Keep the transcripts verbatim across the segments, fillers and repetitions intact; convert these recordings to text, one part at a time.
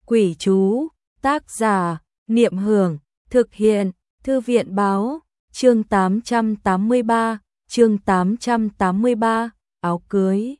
Quỷ chú, tác giả, Niệm Hưởng, thực hiện, Thư viện báo, chương tám trăm tám mươi ba, chương tám trăm tám mươi ba, áo cưới.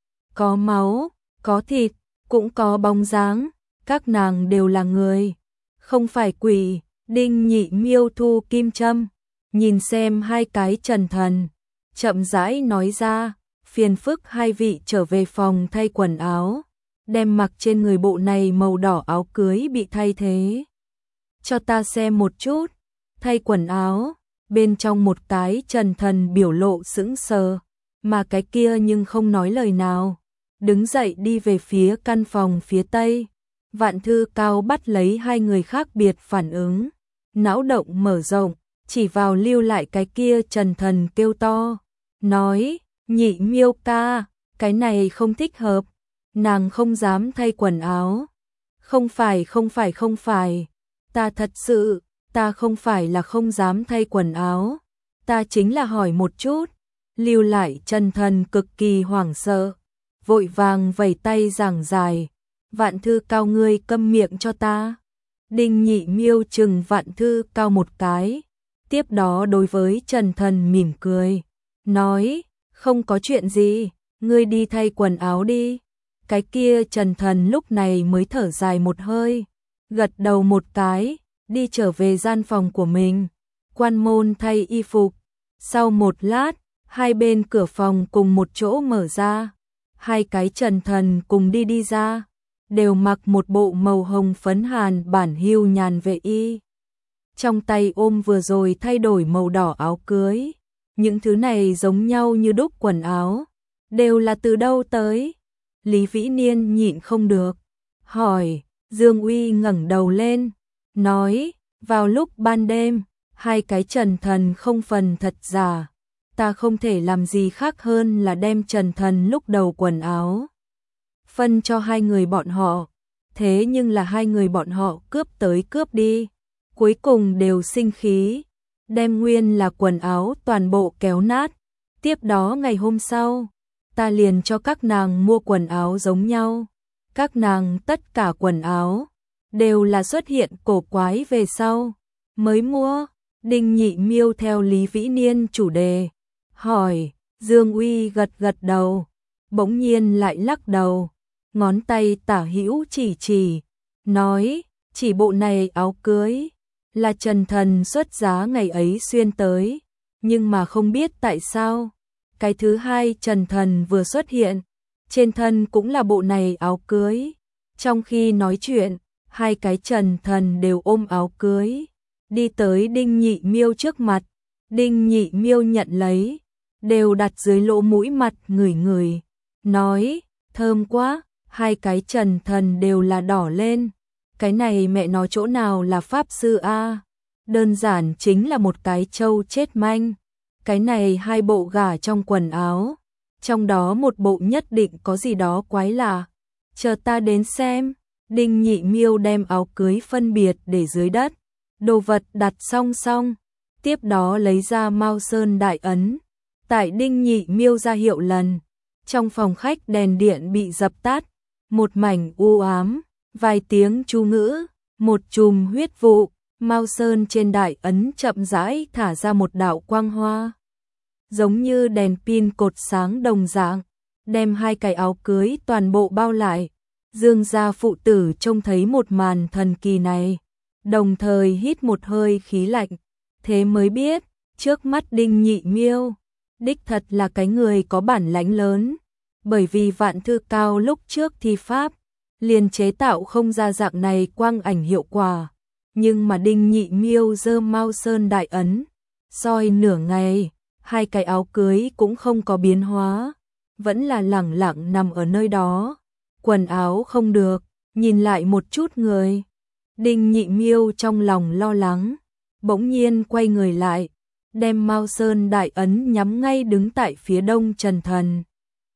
Có máu, có thịt, cũng có bóng dáng, các nàng đều là người, không phải quỷ. Đinh Nhị Miêu thu kim châm, nhìn xem hai cái trần thần, chậm rãi nói ra, phiền phức hai vị trở về phòng thay quần áo, đem mặc trên người bộ này màu đỏ áo cưới bị thay thế. Cho ta xem một chút, thay quần áo, bên trong một cái trần thần biểu lộ sững sờ, mà cái kia nhưng không nói lời nào, đứng dậy đi về phía căn phòng phía tây. Vạn Thư Cao bắt lấy hai người khác biệt phản ứng, não động mở rộng, chỉ vào lưu lại cái kia trần thần kêu to, nói, Nhị Miêu ca, cái này không thích hợp, nàng không dám thay quần áo. Không phải không phải không phải, ta thật sự, ta không phải là không dám thay quần áo, ta chính là hỏi một chút. Lưu lại trần thần cực kỳ hoảng sợ, vội vàng vẩy tay giảng giải, Vạn Thư Cao ngươi câm miệng cho ta. Đinh Nhị Miêu chừng Vạn Thư Cao một cái, tiếp đó đối với trần thần mỉm cười, nói, không có chuyện gì, ngươi đi thay quần áo đi. Cái kia trần thần lúc này mới thở dài một hơi, gật đầu một cái, đi trở về gian phòng của mình, quan môn thay y phục. Sau một lát, hai bên cửa phòng cùng một chỗ mở ra, hai cái trần thần cùng đi đi ra, đều mặc một bộ màu hồng phấn hàn bản hưu nhàn vệ y, trong tay ôm vừa rồi thay đổi màu đỏ áo cưới. Những thứ này giống nhau như đúc quần áo, đều là từ đâu tới? Lý Vĩ Niên nhịn không được, hỏi. Dương Uy ngẩng đầu lên, nói, vào lúc ban đêm, hai cái trần thần không phần thật giả, ta không thể làm gì khác hơn là đem trần thần lúc đầu quần áo phân cho hai người bọn họ, thế nhưng là hai người bọn họ cướp tới cướp đi, cuối cùng đều sinh khí, đem nguyên là quần áo toàn bộ kéo nát. Tiếp đó ngày hôm sau, ta liền cho các nàng mua quần áo giống nhau, các nàng tất cả quần áo đều là xuất hiện cổ quái về sau mới mua. Đinh Nhị Miêu theo Lý Vĩ Niên chủ đề, hỏi. Dương Uy gật gật đầu, bỗng nhiên lại lắc đầu, ngón tay tả hữu chỉ chỉ, nói, chỉ bộ này áo cưới là trần thần xuất giá ngày ấy xuyên tới, nhưng mà không biết tại sao, cái thứ hai trần thần vừa xuất hiện, trên thân cũng là bộ này áo cưới. Trong khi nói chuyện, hai cái trần thần đều ôm áo cưới, đi tới Đinh Nhị Miêu trước mặt. Đinh Nhị Miêu nhận lấy, đều đặt dưới lỗ mũi mặt ngửi ngửi, nói, thơm quá. Hai cái trần thần đều là đỏ lên, cái này mẹ nói chỗ nào là pháp sư a, đơn giản chính là một cái trâu chết manh. Cái này hai bộ gả trong quần áo, trong đó một bộ nhất định có gì đó quái lạ, chờ ta đến xem. Đinh Nhị Miêu đem áo cưới phân biệt để dưới đất, đồ vật đặt song song, tiếp đó lấy ra Mao Sơn đại ấn, tại Đinh Nhị Miêu ra hiệu lần, trong phòng khách đèn điện bị dập tắt, một mảnh u ám, vài tiếng chú ngữ, một chùm huyết vụ, Mao Sơn trên đại ấn chậm rãi thả ra một đạo quang hoa, giống như đèn pin cột sáng đồng dạng, đem hai cái áo cưới toàn bộ bao lại. Dương gia phụ tử trông thấy một màn thần kỳ này, đồng thời hít một hơi khí lạnh, thế mới biết, trước mắt Đinh Nhị Miêu, đích thật là cái người có bản lãnh lớn, bởi vì Vạn Thư Cao lúc trước thi pháp, liền chế tạo không ra dạng này quang ảnh hiệu quả, nhưng mà Đinh Nhị Miêu giơ Mao Sơn đại ấn, soi nửa ngày, hai cái áo cưới cũng không có biến hóa, vẫn là lẳng lặng nằm ở nơi đó. Quần áo không được, nhìn lại một chút người. Đinh Nhị Miêu trong lòng lo lắng, bỗng nhiên quay người lại, đem Mao Sơn đại ấn nhắm ngay đứng tại phía đông trần thần.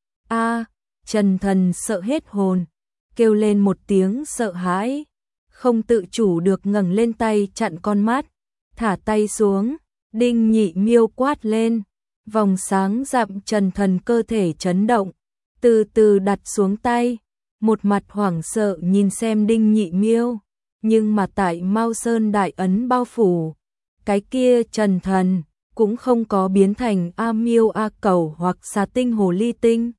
A, trần thần sợ hết hồn, kêu lên một tiếng sợ hãi, không tự chủ được ngẩng lên tay chặn con mắt, thả tay xuống. Đinh Nhị Miêu quát lên, vòng sáng dặm trần thần cơ thể chấn động, từ từ đặt xuống tay. một mặt hoảng sợ nhìn xem Đinh Nhị Miêu, nhưng mà tại Mao Sơn đại ấn bao phủ, cái kia Trần Thần cũng không có biến thành A Miêu A Cẩu hoặc xà tinh hồ ly tinh.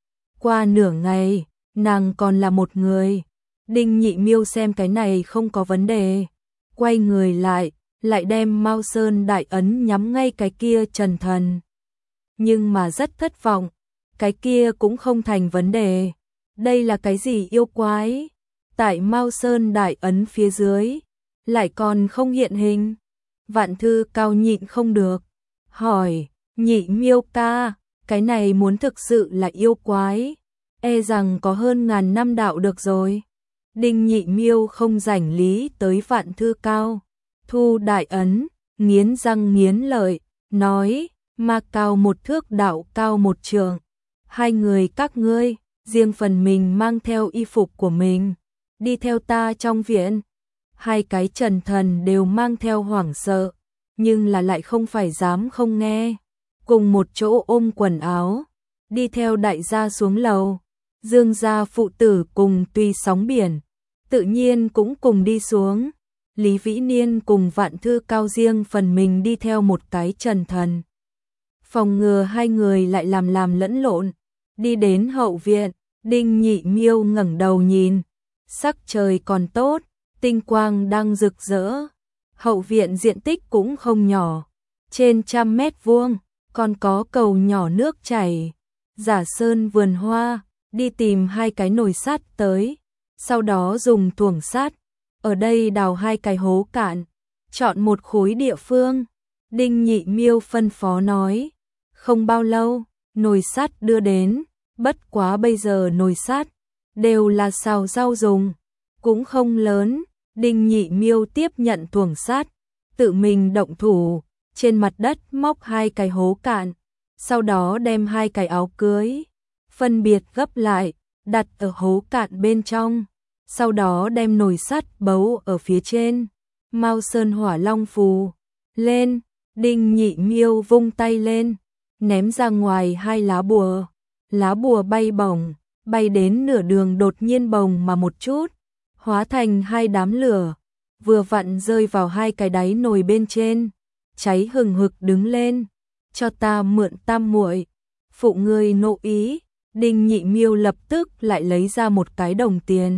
Qua nửa ngày, nàng còn là một người. Đinh Nhị Miêu xem cái này không có vấn đề, quay người lại, lại đem Mao Sơn đại ấn nhắm ngay cái kia Trần Thần. Nhưng mà rất thất vọng, cái kia cũng không thành vấn đề. Đây là cái gì yêu quái? Tại Mao Sơn đại ấn phía dưới, lại còn không hiện hình. Vạn Thư Cao nhịn không được, hỏi, Nhị Miêu ca, cái này muốn thực sự là yêu quái, e rằng có hơn ngàn năm đạo được rồi. Đinh Nhị Miêu không rảnh lý tới Vạn Thư Cao, thu đại ấn, nghiến răng nghiến lợi, nói, ma cao một thước đạo cao một trượng, hai người các ngươi, riêng phần mình mang theo y phục của mình, đi theo ta trong viện. Hai cái Trần Thần đều mang theo hoảng sợ, nhưng là lại không phải dám không nghe, cùng một chỗ ôm quần áo, đi theo đại gia xuống lầu. Dương gia phụ tử cùng tùy sóng biển, tự nhiên cũng cùng đi xuống. Lý Vĩ Niên cùng Vạn Thư Cao riêng phần mình đi theo một cái Trần Thần, phòng ngừa hai người lại làm làm lẫn lộn. Đi đến hậu viện, Đinh Nhị Miêu ngẩng đầu nhìn, sắc trời còn tốt, tinh quang đang rực rỡ. Hậu viện diện tích cũng không nhỏ, trên trăm mét vuông, còn có cầu nhỏ nước chảy. Giả sơn vườn hoa, đi tìm hai cái nồi sắt tới, sau đó dùng thuồng sắt ở đây đào hai cái hố cạn, chọn một khối địa phương. Đinh Nhị Miêu phân phó nói, không bao lâu, nồi sắt đưa đến, bất quá bây giờ nồi sắt đều là xào rau dùng, cũng không lớn. Đinh Nhị Miêu tiếp nhận thuồng sắt, tự mình động thủ, trên mặt đất móc hai cái hố cạn, sau đó đem hai cái áo cưới phân biệt gấp lại, đặt ở hố cạn bên trong, sau đó đem nồi sắt bấu ở phía trên. Mao Sơn Hỏa Long phù lên, Đinh Nhị Miêu vung tay lên, ném ra ngoài hai lá bùa. Lá bùa bay bổng, bay đến nửa đường đột nhiên bồng mà một chút, hóa thành hai đám lửa, vừa vặn rơi vào hai cái đáy nồi bên trên, cháy hừng hực đứng lên. Cho ta mượn tam muội, phụ ngươi nộ ý. Đinh Nhị Miêu lập tức lại lấy ra một cái đồng tiền,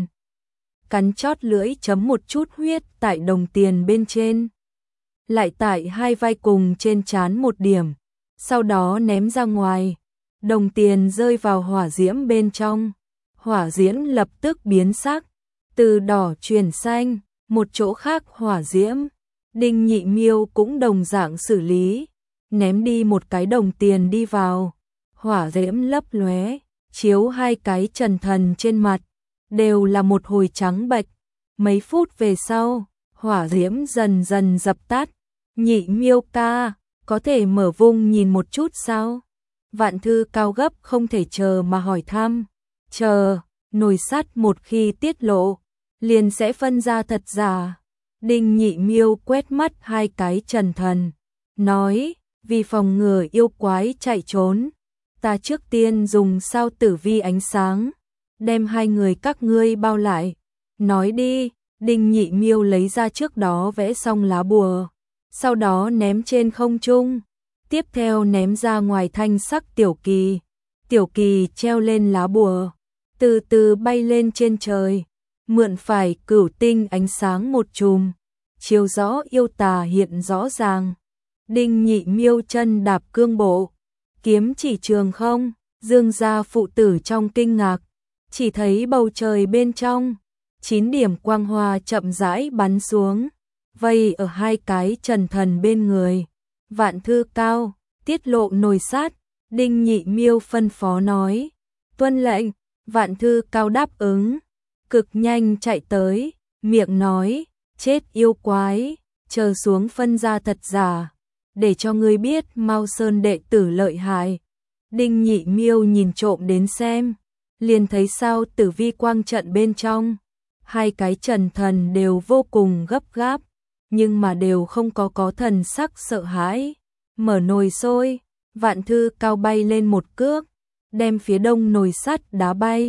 cắn chót lưỡi chấm một chút huyết tại đồng tiền bên trên, lại tại hai vai cùng trên trán một điểm, sau đó ném ra ngoài. Đồng tiền rơi vào hỏa diễm bên trong, hỏa diễm lập tức biến sắc, từ đỏ chuyển xanh. Một chỗ khác hỏa diễm, Đinh Nhị Miêu cũng đồng dạng xử lý, ném đi một cái đồng tiền đi vào, hỏa diễm lấp lóe, chiếu hai cái Trần Thần trên mặt, đều là một hồi trắng bệch. Mấy phút về sau, hỏa diễm dần dần dập tắt. Nhị Miêu ca, có thể mở vung nhìn một chút sao? Vạn Thư Cao gấp không thể chờ mà hỏi thăm. Chờ, nồi sắt một khi tiết lộ, liền sẽ phân ra thật giả. Đinh Nhị Miêu quét mắt hai cái Trần Thần, nói, vì phòng ngừa yêu quái chạy trốn, ta trước tiên dùng sao tử vi ánh sáng, đem hai người các ngươi bao lại. Nói đi. Đinh Nhị Miêu lấy ra trước đó vẽ xong lá bùa, sau đó ném trên không trung, tiếp theo ném ra ngoài thanh sắc tiểu kỳ. Tiểu kỳ treo lên lá bùa, từ từ bay lên trên trời, mượn phải cửu tinh ánh sáng một chùm, chiếu rõ yêu tà hiện rõ ràng. Đinh Nhị Miêu chân đạp cương bộ, kiếm chỉ trường không. Dương gia phụ tử trong kinh ngạc, chỉ thấy bầu trời bên trong chín điểm quang hoa chậm rãi bắn xuống, vây ở hai cái Trần Thần bên người. Vạn Thư Cao tiết lộ nồi sắt. Đinh Nhị Miêu phân phó nói, tuân lệnh. Vạn Thư Cao đáp ứng, cực nhanh chạy tới, miệng nói, chết yêu quái, chờ xuống phân ra thật giả, để cho ngươi biết Mao Sơn đệ tử lợi hại. Đinh Nhị Miêu nhìn trộm đến xem, liền thấy sao tử vi quang trận bên trong, hai cái Trần Thần đều vô cùng gấp gáp, nhưng mà đều không có có thần sắc sợ hãi. Mở nồi sôi, Vạn Thư Cao bay lên một cước, đem phía đông nồi sắt đá bay.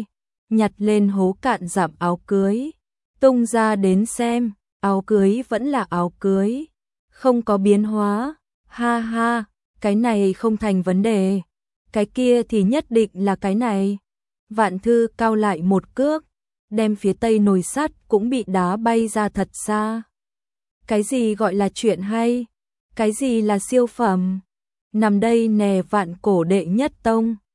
nhặt lên hố cạn giảm áo cưới, tung ra đến xem, áo cưới vẫn là áo cưới, không có biến hóa, ha ha, cái này không thành vấn đề, cái kia thì nhất định là cái này. Vạn Thư cao lại một cước, đem phía tây nồi sắt cũng bị đá bay ra thật xa. Cái gì gọi là chuyện hay? Cái gì là siêu phẩm? Nằm đây nè Vạn Cổ đệ nhất tông.